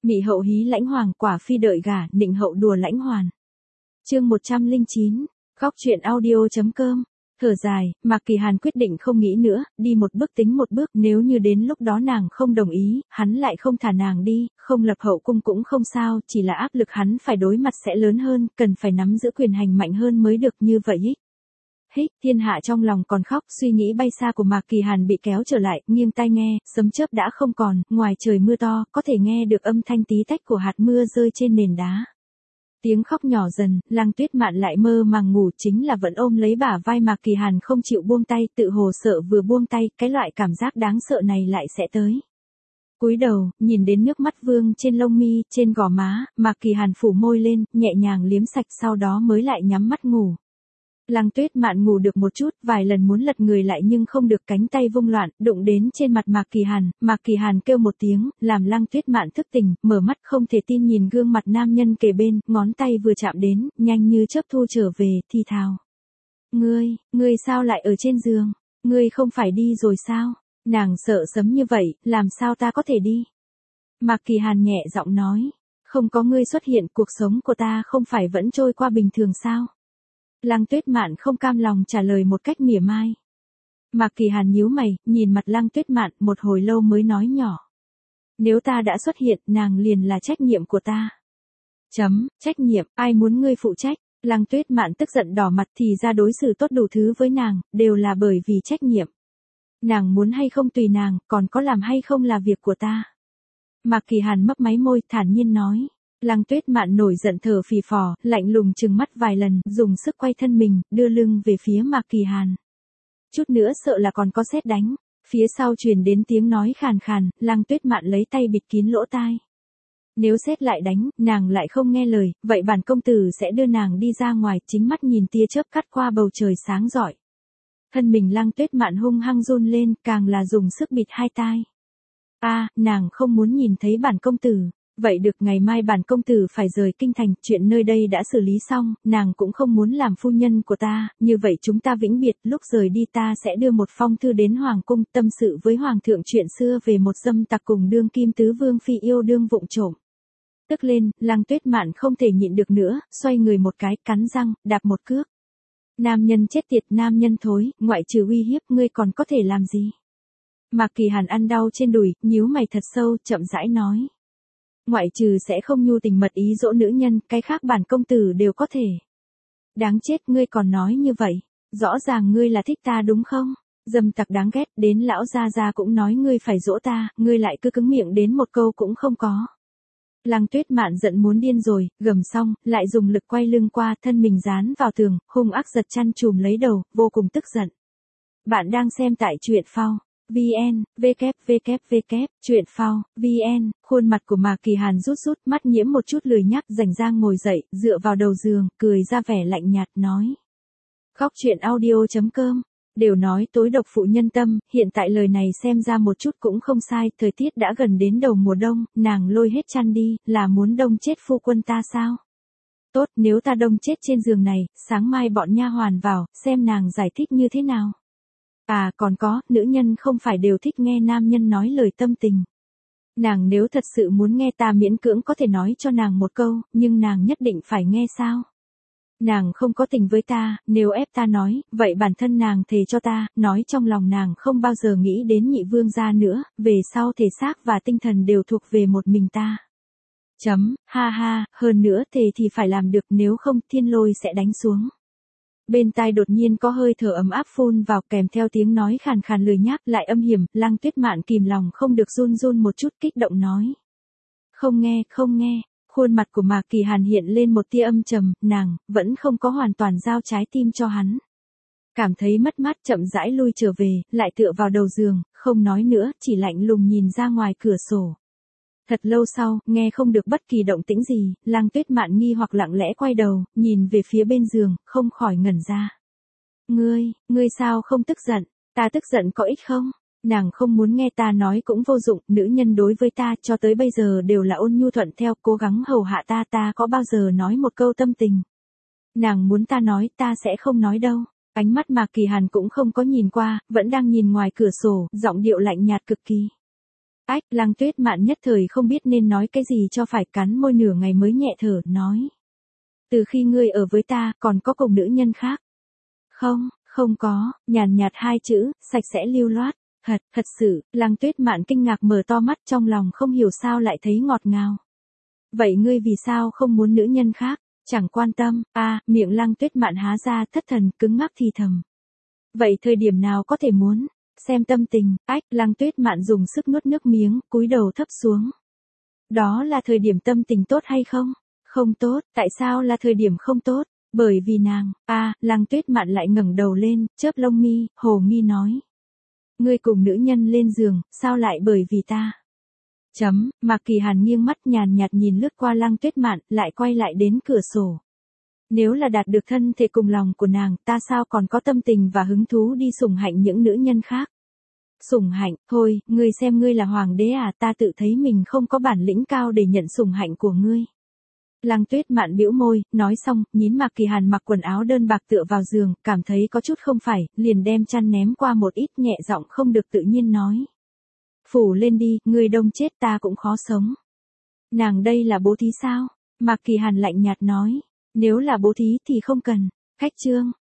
Mị hậu hí lãnh hoàng, quả phi đợi gả, nịnh hậu đùa lãnh hoàn. Chương 109, góc truyện audio.com. Thở dài, Mạc Kỳ Hàn quyết định không nghĩ nữa, đi một bước tính một bước, nếu như đến lúc đó nàng không đồng ý, hắn lại không thả nàng đi, không lập hậu cung cũng không sao, chỉ là áp lực hắn phải đối mặt sẽ lớn hơn, cần phải nắm giữ quyền hành mạnh hơn mới được như vậy. Hích, thiên hạ trong lòng còn khóc, suy nghĩ bay xa của Mạc Kỳ Hàn bị kéo trở lại, nghiêng tai nghe, sấm chớp đã không còn, ngoài trời mưa to, có thể nghe được âm thanh tí tách của hạt mưa rơi trên nền đá. Tiếng khóc nhỏ dần, Lăng Tuyết Mạn lại mơ màng ngủ, chính là vẫn ôm lấy bả vai Mạc Kỳ Hàn không chịu buông tay, tự hồ sợ vừa buông tay, cái loại cảm giác đáng sợ này lại sẽ tới. Cúi đầu, nhìn đến nước mắt vương trên lông mi, trên gò má, Mạc Kỳ Hàn phủ môi lên, nhẹ nhàng liếm sạch sau đó mới lại nhắm mắt ngủ. Lăng Tuyết Mạn ngủ được một chút, vài lần muốn lật người lại nhưng không được, cánh tay vung loạn, đụng đến trên mặt Mạc Kỳ Hàn kêu một tiếng, làm Lăng Tuyết Mạn thức tỉnh, mở mắt không thể tin nhìn gương mặt nam nhân kề bên, ngón tay vừa chạm đến, nhanh như chớp thu trở về, thì thào. Ngươi sao lại ở trên giường? Ngươi không phải đi rồi sao? Nàng sợ sấm như vậy, làm sao ta có thể đi? Mạc Kỳ Hàn nhẹ giọng nói, không có ngươi xuất hiện, cuộc sống của ta không phải vẫn trôi qua bình thường sao? Lăng Tuyết Mạn không cam lòng trả lời một cách mỉa mai. Mạc Kỳ Hàn nhíu mày, nhìn mặt Lăng Tuyết Mạn một hồi lâu mới nói nhỏ. Nếu ta đã xuất hiện, nàng liền là trách nhiệm của ta. Trách nhiệm, ai muốn ngươi phụ trách? Lăng Tuyết Mạn tức giận đỏ mặt, thì ra đối xử tốt đủ thứ với nàng, đều là bởi vì trách nhiệm. Nàng muốn hay không tùy nàng, còn có làm hay không là việc của ta. Mạc Kỳ Hàn mấp máy môi, thản nhiên nói. Lăng Tuyết Mạn nổi giận thở phì phò, lạnh lùng trừng mắt vài lần, dùng sức quay thân mình, đưa lưng về phía Mạc Kỳ Hàn. Chút nữa sợ là còn có sét đánh. Phía sau truyền đến tiếng nói khàn khàn, Lăng Tuyết Mạn lấy tay bịt kín lỗ tai. Nếu sét lại đánh, nàng lại không nghe lời, vậy bản công tử sẽ đưa nàng đi ra ngoài, chính mắt nhìn tia chớp cắt qua bầu trời sáng rọi. Thân mình Lăng Tuyết Mạn hung hăng run lên, càng là dùng sức bịt hai tai. Nàng không muốn nhìn thấy bản công tử. Vậy được, ngày mai bản công tử phải rời kinh thành, chuyện nơi đây đã xử lý xong, nàng cũng không muốn làm phu nhân của ta, như vậy chúng ta vĩnh biệt, lúc rời đi ta sẽ đưa một phong thư đến hoàng cung, tâm sự với hoàng thượng chuyện xưa về một dâm tặc cùng đương kim tứ vương phi yêu đương vụng trộm. Tức lên, Lăng Tuyết Mạn không thể nhịn được nữa, xoay người một cái, cắn răng, đạp một cước. Nam nhân chết tiệt, nam nhân thối, ngoại trừ uy hiếp ngươi còn có thể làm gì? Mạc Kỳ Hàn ăn đau trên đùi, nhíu mày thật sâu, chậm rãi nói. Ngoại trừ sẽ không nhu tình mật ý dỗ nữ nhân, cái khác bản công tử đều có thể. Đáng chết, ngươi còn nói như vậy, rõ ràng ngươi là thích ta đúng không? Dâm tặc đáng ghét, đến lão gia gia cũng nói ngươi phải dỗ ta, ngươi lại cứ cứng miệng đến một câu cũng không có. Lăng Tuyết Mạn giận muốn điên rồi, gầm xong, lại dùng lực quay lưng qua, thân mình dán vào tường, hung ác giật chăn chùm lấy đầu, vô cùng tức giận. Bạn đang xem tại truyện phao. VN, www, truyện phao, VN, khuôn mặt của Mạc Kỳ Hàn rút, mắt nhiễm một chút lười nhác, rảnh rang ngồi dậy, dựa vào đầu giường, cười ra vẻ lạnh nhạt, nói. Góc truyện audio.com, đều nói tối độc phụ nhân tâm, hiện tại lời này xem ra một chút cũng không sai, thời tiết đã gần đến đầu mùa đông, nàng lôi hết chăn đi, là muốn đông chết phu quân ta sao? Tốt, nếu ta đông chết trên giường này, sáng mai bọn nha hoàn vào, xem nàng giải thích như thế nào. Còn có, nữ nhân không phải đều thích nghe nam nhân nói lời tâm tình. Nàng nếu thật sự muốn nghe ta miễn cưỡng có thể nói cho nàng một câu, nhưng nàng nhất định phải nghe sao? Nàng không có tình với ta, nếu ép ta nói, vậy bản thân nàng thề cho ta, nói trong lòng nàng không bao giờ nghĩ đến nhị vương gia nữa, về sau thể xác và tinh thần đều thuộc về một mình ta. Hơn nữa thề thì phải làm được, nếu không thiên lôi sẽ đánh xuống. Bên tai đột nhiên có hơi thở ấm áp phun vào, kèm theo tiếng nói khàn khàn lười nhác lại âm hiểm, Lăng Tuyết Mạn kìm lòng không được run một chút, kích động nói. Không nghe, khuôn mặt của Mạc Kỳ Hàn hiện lên một tia âm trầm, nàng vẫn không có hoàn toàn giao trái tim cho hắn. Cảm thấy mất mát, chậm rãi lui trở về, lại tựa vào đầu giường, không nói nữa, chỉ lạnh lùng nhìn ra ngoài cửa sổ. Thật lâu sau, nghe không được bất kỳ động tĩnh gì, Lăng Tuyết Mạn nghi hoặc lặng lẽ quay đầu, nhìn về phía bên giường, không khỏi ngẩn ra. Ngươi sao không tức giận? Ta tức giận có ích không? Nàng không muốn nghe ta nói cũng vô dụng, nữ nhân đối với ta cho tới bây giờ đều là ôn nhu thuận theo, cố gắng hầu hạ ta có bao giờ nói một câu tâm tình. Nàng muốn ta nói, ta sẽ không nói đâu. Ánh mắt Mạc Kỳ Hàn cũng không có nhìn qua, vẫn đang nhìn ngoài cửa sổ, giọng điệu lạnh nhạt cực kỳ. Ách, Lăng Tuyết Mạn nhất thời không biết nên nói cái gì cho phải, cắn môi nửa ngày mới nhẹ thở, nói. Từ khi ngươi ở với ta, còn có cùng nữ nhân khác? Không, không có, nhàn nhạt hai chữ, sạch sẽ lưu loát. Thật sự, Lăng Tuyết Mạn kinh ngạc mở to mắt, trong lòng không hiểu sao lại thấy ngọt ngào. Vậy ngươi vì sao không muốn nữ nhân khác? Chẳng quan tâm, miệng Lăng Tuyết Mạn há ra thất thần, cứng ngắc thì thầm. Vậy thời điểm nào có thể muốn? Xem tâm tình, ách, Lăng Tuyết Mạn dùng sức nuốt nước miếng, cúi đầu thấp xuống. Đó là thời điểm tâm tình tốt hay không? Không tốt, tại sao là thời điểm không tốt? Bởi vì nàng, Lăng Tuyết Mạn lại ngẩng đầu lên, chớp lông mi, hồ nghi nói. Ngươi cùng nữ nhân lên giường, sao lại bởi vì ta? Mạc Kỳ Hàn nghiêng mắt nhàn nhạt nhìn lướt qua Lăng Tuyết Mạn, lại quay lại đến cửa sổ. Nếu là đạt được thân thể cùng lòng của nàng, ta sao còn có tâm tình và hứng thú đi sủng hạnh những nữ nhân khác? Sủng hạnh, thôi, ngươi xem ngươi là hoàng đế à, ta tự thấy mình không có bản lĩnh cao để nhận sủng hạnh của ngươi. Lăng Tuyết Mạn bĩu môi, nói xong, nhìn Mạc Kỳ Hàn mặc quần áo đơn bạc tựa vào giường, cảm thấy có chút không phải, liền đem chăn ném qua một ít, nhẹ giọng không được tự nhiên nói. Phủ lên đi, ngươi đông chết ta cũng khó sống. Nàng đây là bố thí sao? Mạc Kỳ Hàn lạnh nhạt nói. Nếu là bố thí thì không cần. Khách trương,